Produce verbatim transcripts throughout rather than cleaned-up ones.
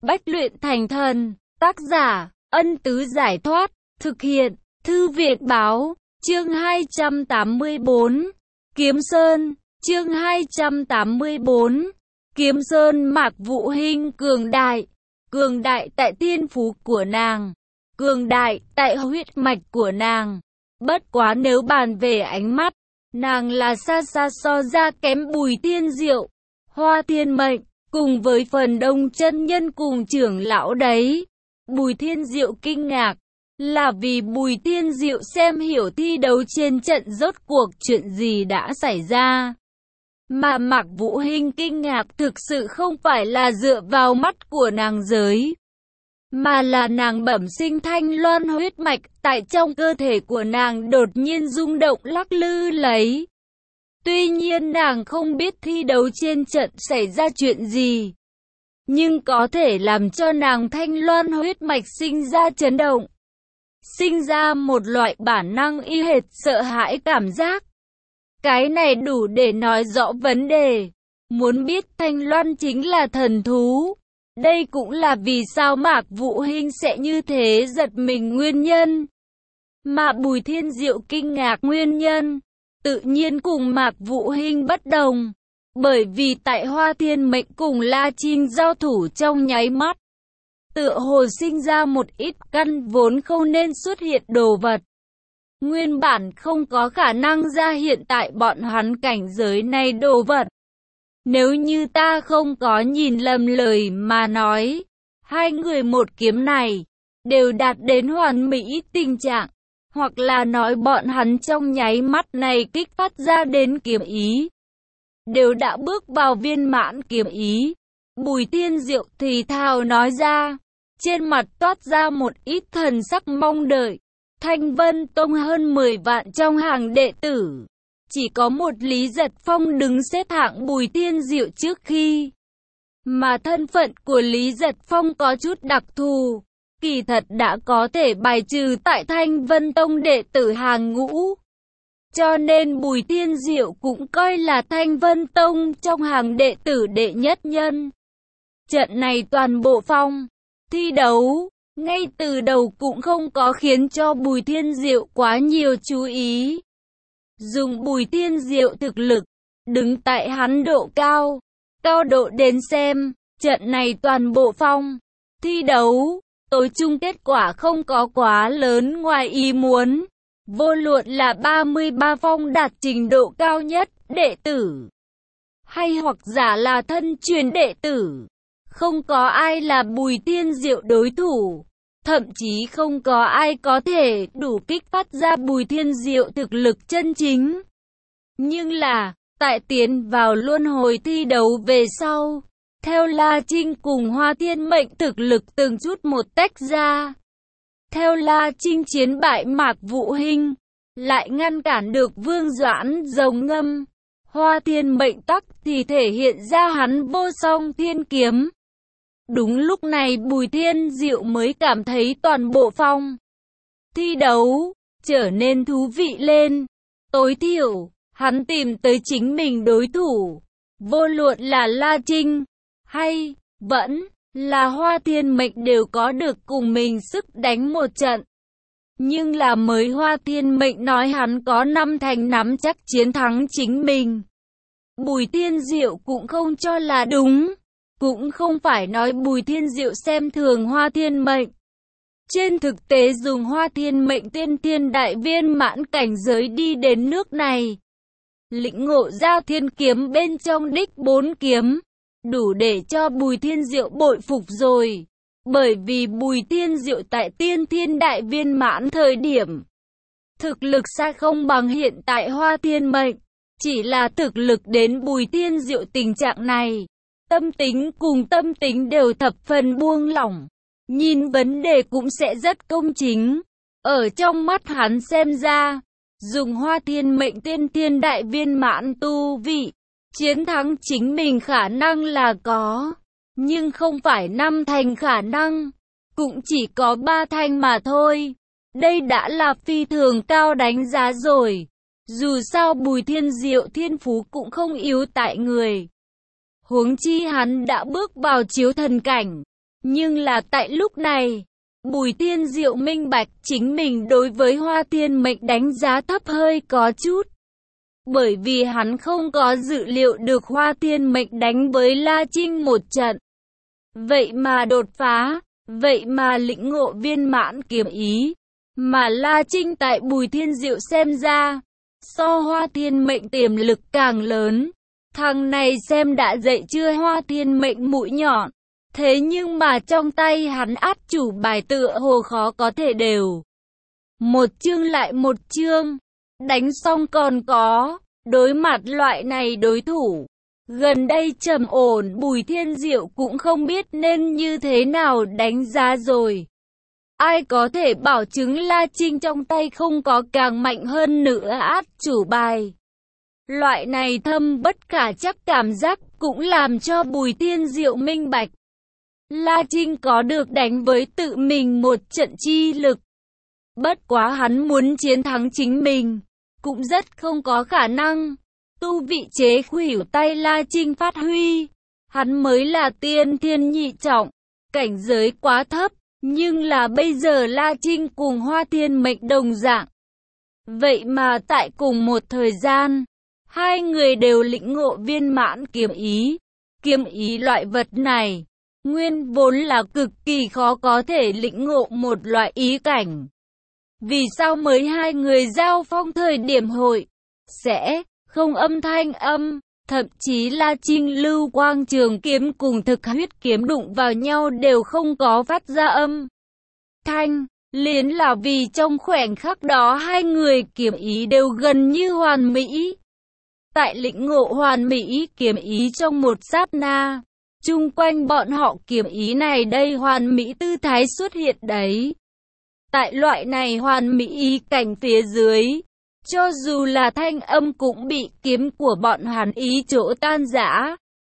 Bách luyện thành thần. Tác giả, Ân Tứ Giải Thoát. Thực hiện, Thư Viện Báo. Chương hai trăm tám mươi bốn. Kiếm Sơn. Chương hai trăm tám mươi bốn. Kiếm Sơn. Mạc Vũ Hinh cường đại. Cường đại tại tiên phú của nàng. Cường đại tại huyết mạch của nàng. Bất quá nếu bàn về ánh mắt, nàng là xa xa so ra kém Bùi Tiên Diệu, Hoa Thiên Mệnh, cùng với phần đông chân nhân cùng trưởng lão đấy. Bùi Thiên Diệu kinh ngạc, là vì Bùi Tiên Diệu xem hiểu thi đấu trên trận rốt cuộc chuyện gì đã xảy ra. Mà Mạc Vũ Hinh kinh ngạc thực sự không phải là dựa vào mắt của nàng giới, mà là nàng bẩm sinh thanh loan huyết mạch tại trong cơ thể của nàng đột nhiên rung động lắc lư lấy. Tuy nhiên nàng không biết thi đấu trên trận xảy ra chuyện gì, nhưng có thể làm cho nàng thanh loan huyết mạch sinh ra chấn động, sinh ra một loại bản năng y hệt sợ hãi cảm giác. Cái này đủ để nói rõ vấn đề. Muốn biết thanh loan chính là thần thú. Đây cũng là vì sao Mạc Vũ Hinh sẽ như thế giật mình nguyên nhân. Mà Bùi Thiên Diệu kinh ngạc nguyên nhân, tự nhiên cùng Mạc Vũ Hinh bất đồng. Bởi vì tại Hoa Thiên Mệnh cùng La Trinh giao thủ trong nháy mắt, tựa hồ sinh ra một ít căn vốn không nên xuất hiện đồ vật. Nguyên bản không có khả năng ra hiện tại bọn hắn cảnh giới này đồ vật. Nếu như ta không có nhìn lầm lời mà nói, hai người một kiếm này đều đạt đến hoàn mỹ tình trạng, hoặc là nói bọn hắn trong nháy mắt này kích phát ra đến kiếm ý, đều đã bước vào viên mãn kiếm ý. Bùi Tiên Diệu thì thào nói ra, trên mặt toát ra một ít thần sắc mong đợi. Thanh Vân Tông hơn mười vạn trong hàng đệ tử, chỉ có một Lý Giật Phong đứng xếp hạng Bùi Tiên Diệu trước khi. Mà thân phận của Lý Giật Phong có chút đặc thù, kỳ thật đã có thể bài trừ tại Thanh Vân Tông đệ tử hàng ngũ. Cho nên Bùi Tiên Diệu cũng coi là Thanh Vân Tông trong hàng đệ tử đệ nhất nhân. Trận này toàn bộ phong thi đấu ngay từ đầu cũng không có khiến cho Bùi Thiên Diệu quá nhiều chú ý. Dùng Bùi Thiên Diệu thực lực, đứng tại hắn độ cao, cao độ đến xem, trận này toàn bộ phong thi đấu, tối chung kết quả không có quá lớn ngoài ý muốn. Vô luận là ba mươi ba phong đạt trình độ cao nhất, đệ tử, hay hoặc giả là thân truyền đệ tử, không có ai là Bùi Thiên Diệu đối thủ. Thậm chí không có ai có thể đủ kích phát ra Bùi Thiên Diệu thực lực chân chính. Nhưng là, tại tiến vào luân hồi thi đấu về sau, theo La Trinh cùng Hoa Thiên Mệnh thực lực từng chút một tách ra. Theo La Trinh chiến bại Mạc Vũ Hinh, lại ngăn cản được Vương Doãn rồng ngâm. Hoa Thiên Mệnh tắc thì thể hiện ra hắn vô song thiên kiếm. Đúng lúc này Bùi Thiên Diệu mới cảm thấy toàn bộ phong thi đấu trở nên thú vị lên. Tối thiểu, hắn tìm tới chính mình đối thủ. Vô luận là La Trinh, hay vẫn là Hoa Thiên Mệnh đều có được cùng mình sức đánh một trận. Nhưng là mới Hoa Thiên Mệnh nói hắn có năm thành nắm chắc chiến thắng chính mình. Bùi Thiên Diệu cũng không cho là đúng. Cũng không phải nói Bùi Thiên Diệu xem thường Hoa Thiên Mệnh. Trên thực tế dùng Hoa Thiên Mệnh tiên thiên đại viên mãn cảnh giới đi đến nước này, lĩnh ngộ ra thiên kiếm bên trong đích bốn kiếm, đủ để cho Bùi Thiên Diệu bội phục rồi. Bởi vì Bùi Thiên Diệu tại tiên thiên đại viên mãn thời điểm, thực lực xa không bằng hiện tại Hoa Thiên Mệnh. Chỉ là thực lực đến Bùi Thiên Diệu tình trạng này, tâm tính cùng tâm tính đều thập phần buông lỏng, nhìn vấn đề cũng sẽ rất công chính. Ở trong mắt hắn xem ra, dùng Hoa Thiên Mệnh tiên thiên đại viên mãn tu vị, chiến thắng chính mình khả năng là có, nhưng không phải năm thành khả năng, cũng chỉ có ba thành mà thôi. Đây đã là phi thường cao đánh giá rồi. Dù sao Bùi Thiên Diệu thiên phú cũng không yếu tại người. Huống chi hắn đã bước vào chiếu thần cảnh, Nhưng là tại lúc này, Bùi Thiên Diệu minh bạch chính mình đối với Hoa Thiên Mệnh đánh giá thấp hơi có chút. Bởi vì hắn không có dự liệu được Hoa Thiên Mệnh đánh với La Trinh một trận. Vậy mà đột phá, vậy mà lĩnh ngộ viên mãn kiếm ý. Mà La Trinh tại Bùi Thiên Diệu xem ra, so Hoa Thiên Mệnh tiềm lực càng lớn. Thằng này xem đã dạy chưa Hoa Thiên Mệnh mũi nhọn. Thế nhưng mà trong tay hắn át chủ bài tựa hồ khó có thể đều. Một chương lại một chương. Đánh xong còn có. Đối mặt loại này đối thủ. Gần đây trầm ổn Bùi Thiên Diệu cũng không biết nên như thế nào đánh giá rồi. Ai có thể bảo chứng La Trinh trong tay không có càng mạnh hơn nữa át chủ bài. Loại này thâm bất khả chắc cảm giác cũng làm cho Bùi Thiên Diệu minh bạch. La Trinh có được đánh với tự mình một trận chi lực. Bất quá hắn muốn chiến thắng chính mình, cũng rất không có khả năng. Tu vị chế khuỷu tay La Trinh phát huy, hắn mới là tiên thiên nhị trọng, cảnh giới quá thấp, nhưng là bây giờ La Trinh cùng Hoa Thiên Mệnh đồng dạng. Vậy mà tại cùng một thời gian, hai người đều lĩnh ngộ viên mãn kiếm ý. Kiếm ý loại vật này, nguyên vốn là cực kỳ khó có thể lĩnh ngộ một loại ý cảnh. Vì sao mới hai người giao phong thời điểm hội, sẽ không âm thanh âm, thậm chí La Trinh lưu quang trường kiếm cùng thực huyết kiếm đụng vào nhau đều không có phát ra âm thanh, liền là vì trong khoảnh khắc đó hai người kiếm ý đều gần như hoàn mỹ. Tại lĩnh ngộ hoàn mỹ kiếm ý trong một sát na, chung quanh bọn họ kiếm ý này đây hoàn mỹ tư thái xuất hiện đấy. Tại loại này hoàn mỹ ý cảnh phía dưới, cho dù là thanh âm cũng bị kiếm của bọn hắn ý chỗ tan rã.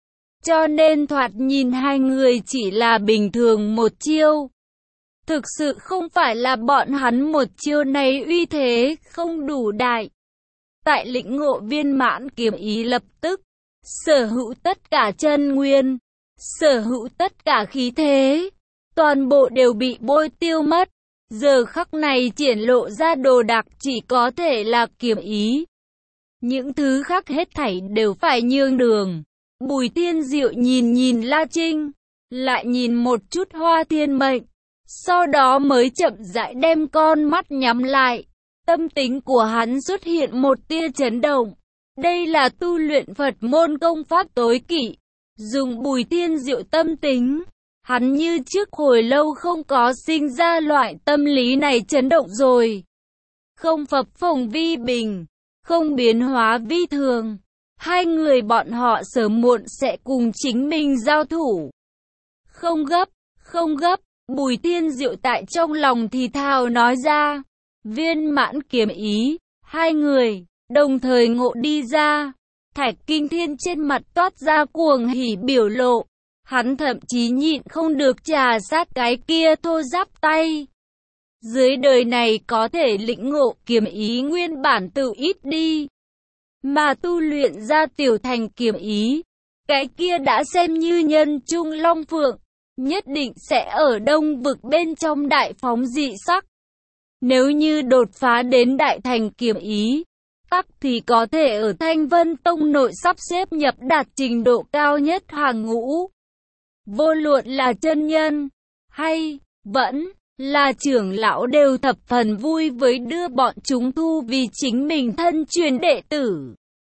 Cho nên thoạt nhìn hai người chỉ là bình thường một chiêu. Thực sự không phải là bọn hắn một chiêu này uy thế không đủ đại. Tại lĩnh ngộ viên mãn kiếm ý lập tức, sở hữu tất cả chân nguyên, sở hữu tất cả khí thế, toàn bộ đều bị bôi tiêu mất. Giờ khắc này triển lộ ra đồ đạc chỉ có thể là kiếm ý. Những thứ khác hết thảy đều phải nhường đường. Bùi Thiên Diệu nhìn nhìn La Trinh, lại nhìn một chút Hoa Thiên Mệnh, sau đó mới chậm rãi đem con mắt nhắm lại. Tâm tính của hắn xuất hiện một tia chấn động. Đây là tu luyện Phật môn công pháp tối kỵ. Dùng Bùi Thiên Diệu tâm tính, hắn như trước hồi lâu không có sinh ra loại tâm lý này chấn động rồi. Không phập phồng vi bình, không biến hóa vi thường. Hai người bọn họ sớm muộn sẽ cùng chính mình giao thủ. Không gấp, không gấp, Bùi Thiên Diệu tại trong lòng thì thào nói ra. Viên mãn kiếm ý, hai người đồng thời ngộ đi ra. Thạch Kinh Thiên trên mặt toát ra cuồng hỉ biểu lộ. Hắn thậm chí nhịn không được trà sát cái kia thô ráp tay. Dưới đời này có thể lĩnh ngộ kiếm ý nguyên bản tự ít đi, mà tu luyện ra tiểu thành kiếm ý, cái kia đã xem như nhân trung long phượng, nhất định sẽ ở đông vực bên trong đại phóng dị sắc. Nếu như đột phá đến đại thành kiếm ý, tắc thì có thể ở Thanh Vân Tông nội sắp xếp nhập đạt trình độ cao nhất hàng ngũ. Vô luận là chân nhân, hay vẫn là trưởng lão đều thập phần vui với đưa bọn chúng thu vì chính mình thân truyền đệ tử.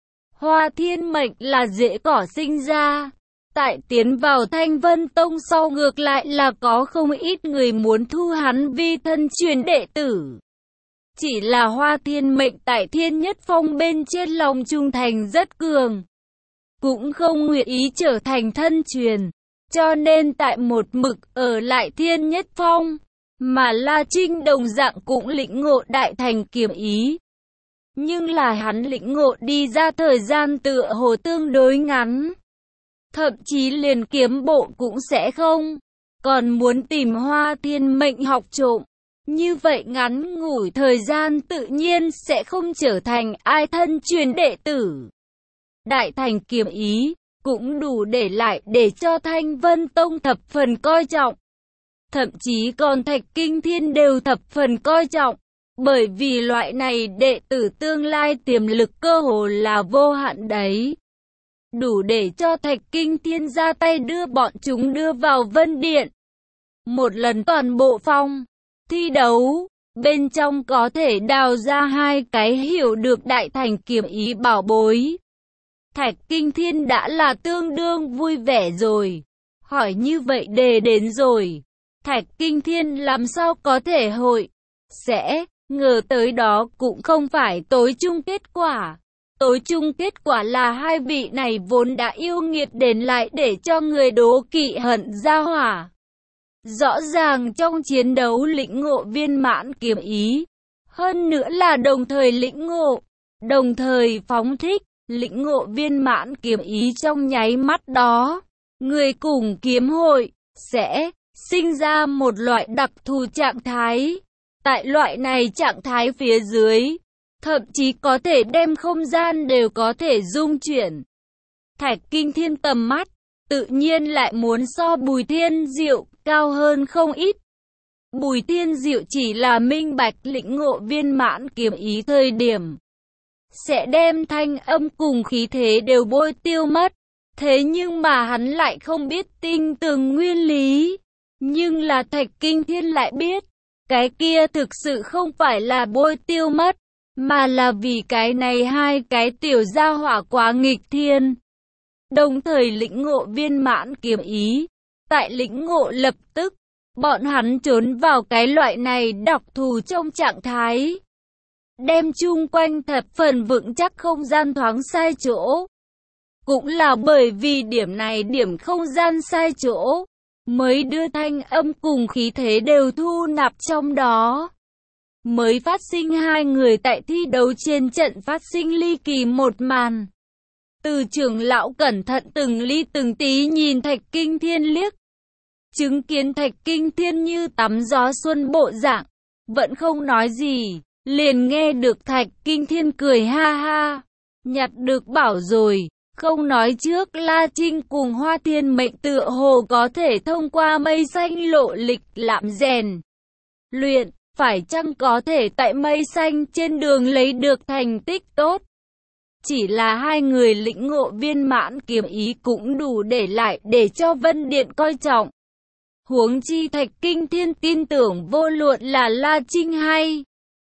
Hoa Thiên Mệnh là dễ cỏ sinh ra. Tại tiến vào Thanh Vân Tông sau ngược lại là có không ít người muốn thu hắn vi thân truyền đệ tử. Chỉ là Hoa Thiên Mệnh tại Thiên Nhất Phong bên trên lòng trung thành rất cường, cũng không nguyện ý trở thành thân truyền, cho nên tại một mực ở lại Thiên Nhất Phong, mà La Trinh đồng dạng cũng lĩnh ngộ đại thành kiếm ý. Nhưng là hắn lĩnh ngộ đi ra thời gian tựa hồ tương đối ngắn, thậm chí liền kiếm bộ cũng sẽ không, còn muốn tìm Hoa Thiên Mệnh học trộm. Như vậy ngắn ngủi thời gian tự nhiên sẽ không trở thành ai thân truyền đệ tử. Đại thành kiếm ý cũng đủ để lại để cho Thanh Vân Tông thập phần coi trọng. thậm chí còn Thạch Kinh Thiên đều thập phần coi trọng, bởi vì loại này đệ tử tương lai tiềm lực cơ hồ là vô hạn đấy. Đủ để cho Thạch Kinh Thiên ra tay đưa bọn chúng đưa vào Vân Điện. Một lần toàn bộ phòng thi đấu, bên trong có thể đào ra hai cái hiểu được đại thành kiếm ý bảo bối. Thạch Kinh Thiên đã là tương đương vui vẻ rồi. Hỏi như vậy đề đến rồi. Thạch Kinh Thiên làm sao có thể hội sẽ ngờ tới đó cũng không phải tối chung kết quả. Tối chung kết quả là hai vị này vốn đã yêu nghiệt đến lại để cho người đố kỵ hận ra hỏa. Rõ ràng trong chiến đấu lĩnh ngộ viên mãn kiếm ý, hơn nữa là đồng thời lĩnh ngộ, đồng thời phóng thích, lĩnh ngộ viên mãn kiếm ý trong nháy mắt đó. Người cùng kiếm hội sẽ sinh ra một loại đặc thù trạng thái. Tại loại này trạng thái phía dưới, thậm chí có thể đem không gian đều có thể dung chuyển. Thạch Kinh Thiên tầm mắt, tự nhiên lại muốn so Bùi Thiên Diệu cao hơn không ít. Bùi Thiên Diệu chỉ là minh bạch lĩnh ngộ viên mãn kiếm ý thời điểm, sẽ đem thanh âm cùng khí thế đều bôi tiêu mất. Thế nhưng mà hắn lại không biết tinh tường nguyên lý. Nhưng là Thạch Kinh Thiên lại biết, cái kia thực sự không phải là bôi tiêu mất, mà là vì cái này hai cái tiểu gia hỏa quá nghịch thiên. Đồng thời lĩnh ngộ viên mãn kiếm ý, tại lĩnh ngộ lập tức, bọn hắn trốn vào cái loại này đặc thù trong trạng thái. Đem chung quanh thập phần vững chắc không gian thoáng sai chỗ. Cũng là bởi vì điểm này điểm không gian sai chỗ, mới đưa thanh âm cùng khí thế đều thu nạp trong đó. Mới phát sinh hai người tại thi đấu trên trận phát sinh ly kỳ một màn. Từ trưởng lão cẩn thận từng ly từng tí nhìn Thạch Kinh Thiên liếc. Chứng kiến Thạch Kinh Thiên như tắm gió xuân bộ dạng, vẫn không nói gì, liền nghe được Thạch Kinh Thiên cười ha ha. Nhặt được bảo rồi, không nói trước La Trinh cùng Hoa Thiên Mệnh tựa hồ có thể thông qua mây xanh lộ lịch lạm rèn luyện, phải chăng có thể tại mây xanh trên đường lấy được thành tích tốt. Chỉ là hai người lĩnh ngộ viên mãn kiếm ý cũng đủ để lại để cho Vân Điện coi trọng. Huống chi Thạch Kinh Thiên tin tưởng vô luận là La Trinh hay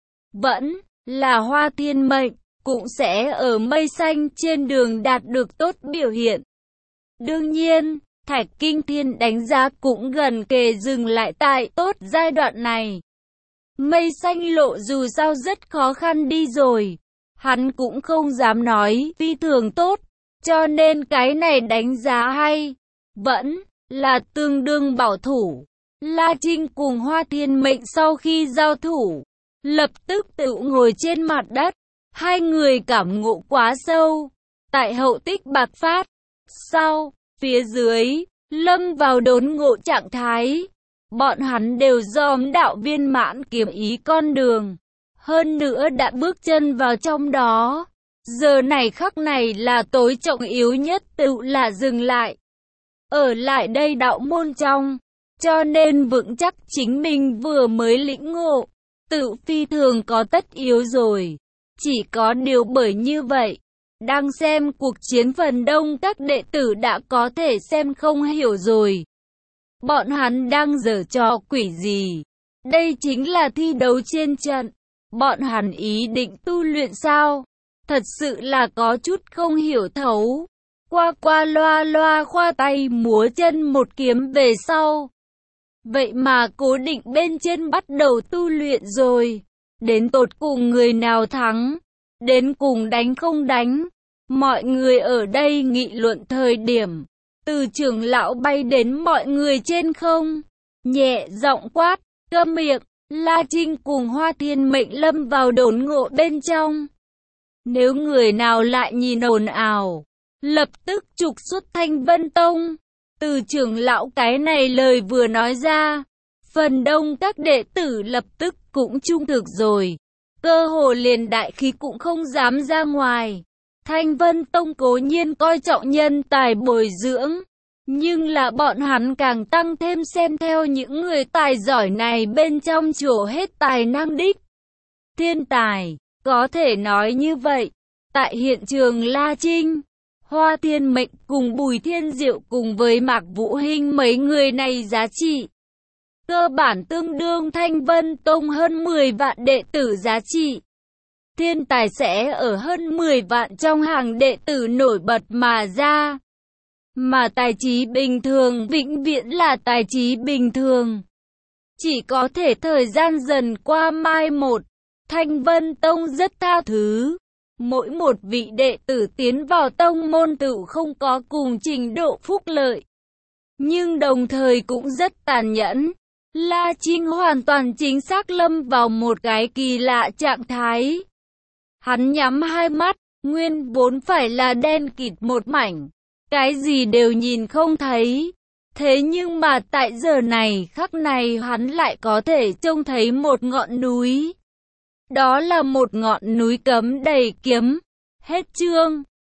vẫn là Hoa Thiên Mệnh, cũng sẽ ở mây xanh trên đường đạt được tốt biểu hiện. Đương nhiên, Thạch Kinh Thiên đánh giá cũng gần kề dừng lại tại tốt giai đoạn này. Mây xanh lộ dù sao rất khó khăn đi rồi, hắn cũng không dám nói phi thường tốt, cho nên cái này đánh giá hay, vẫn là tương đương bảo thủ. La Trinh cùng Hoa Thiên Mệnh sau khi giao thủ, lập tức tự ngồi trên mặt đất, hai người cảm ngộ quá sâu. Tại hậu tích bạc phát, sau, phía dưới, lâm vào đốn ngộ trạng thái. Bọn hắn đều dòm đạo viên mãn kiếm ý con đường, hơn nữa đã bước chân vào trong đó. Giờ này khắc này là tối trọng yếu nhất tự là dừng lại. Ở lại đây đạo môn trong, cho nên vững chắc chính mình vừa mới lĩnh ngộ, tự phi thường có tất yếu rồi. Chỉ có điều bởi như vậy, đang xem cuộc chiến phần đông các đệ tử đã có thể xem không hiểu rồi. Bọn hắn đang giở trò quỷ gì? Đây chính là thi đấu trên trận. Bọn hắn ý định tu luyện sao? Thật sự là có chút không hiểu thấu. Qua qua loa loa khoa tay múa chân một kiếm về sau. Vậy mà cố định bên trên bắt đầu tu luyện rồi. Đến tột cùng người nào thắng? Đến cùng đánh không đánh? Mọi người ở đây nghị luận thời điểm, từ trưởng lão bay đến mọi người trên không, nhẹ giọng quát, câm miệng. La Trinh cùng Hoa Thiên Mệnh lâm vào đốn ngộ bên trong. Nếu người nào lại nhìn ồn ào, lập tức trục xuất Thanh Vân Tông. Từ trưởng lão cái này lời vừa nói ra, phần đông các đệ tử lập tức cũng trung thực rồi. Cơ hồ liền đại khí cũng không dám ra ngoài. Thanh Vân Tông cố nhiên coi trọng nhân tài bồi dưỡng, Nhưng là bọn hắn càng tăng thêm xem theo những người tài giỏi này bên trong trổ hết tài năng đích. Thiên tài, có thể nói như vậy. Tại hiện trường La Trinh, Hoa Thiên Mệnh cùng Bùi Thiên Diệu cùng với Mạc Vũ Hinh mấy người này giá trị cơ bản tương đương Thanh Vân Tông hơn mười vạn đệ tử giá trị. Thiên tài sẽ ở hơn mười vạn trong hàng đệ tử nổi bật mà ra. Mà tài trí bình thường vĩnh viễn là tài trí bình thường. Chỉ có thể thời gian dần qua mai một. Thanh Vân Tông rất tha thứ. Mỗi một vị đệ tử tiến vào tông môn tự không có cùng trình độ phúc lợi. Nhưng đồng thời cũng rất tàn nhẫn. La Trinh hoàn toàn chính xác lâm vào một cái kỳ lạ trạng thái. Hắn nhắm hai mắt, nguyên vốn phải là đen kịt một mảnh. Cái gì đều nhìn không thấy. Thế nhưng mà tại giờ này khắc này hắn lại có thể trông thấy một ngọn núi. Đó là một ngọn núi cấm đầy kiếm. Hết chương.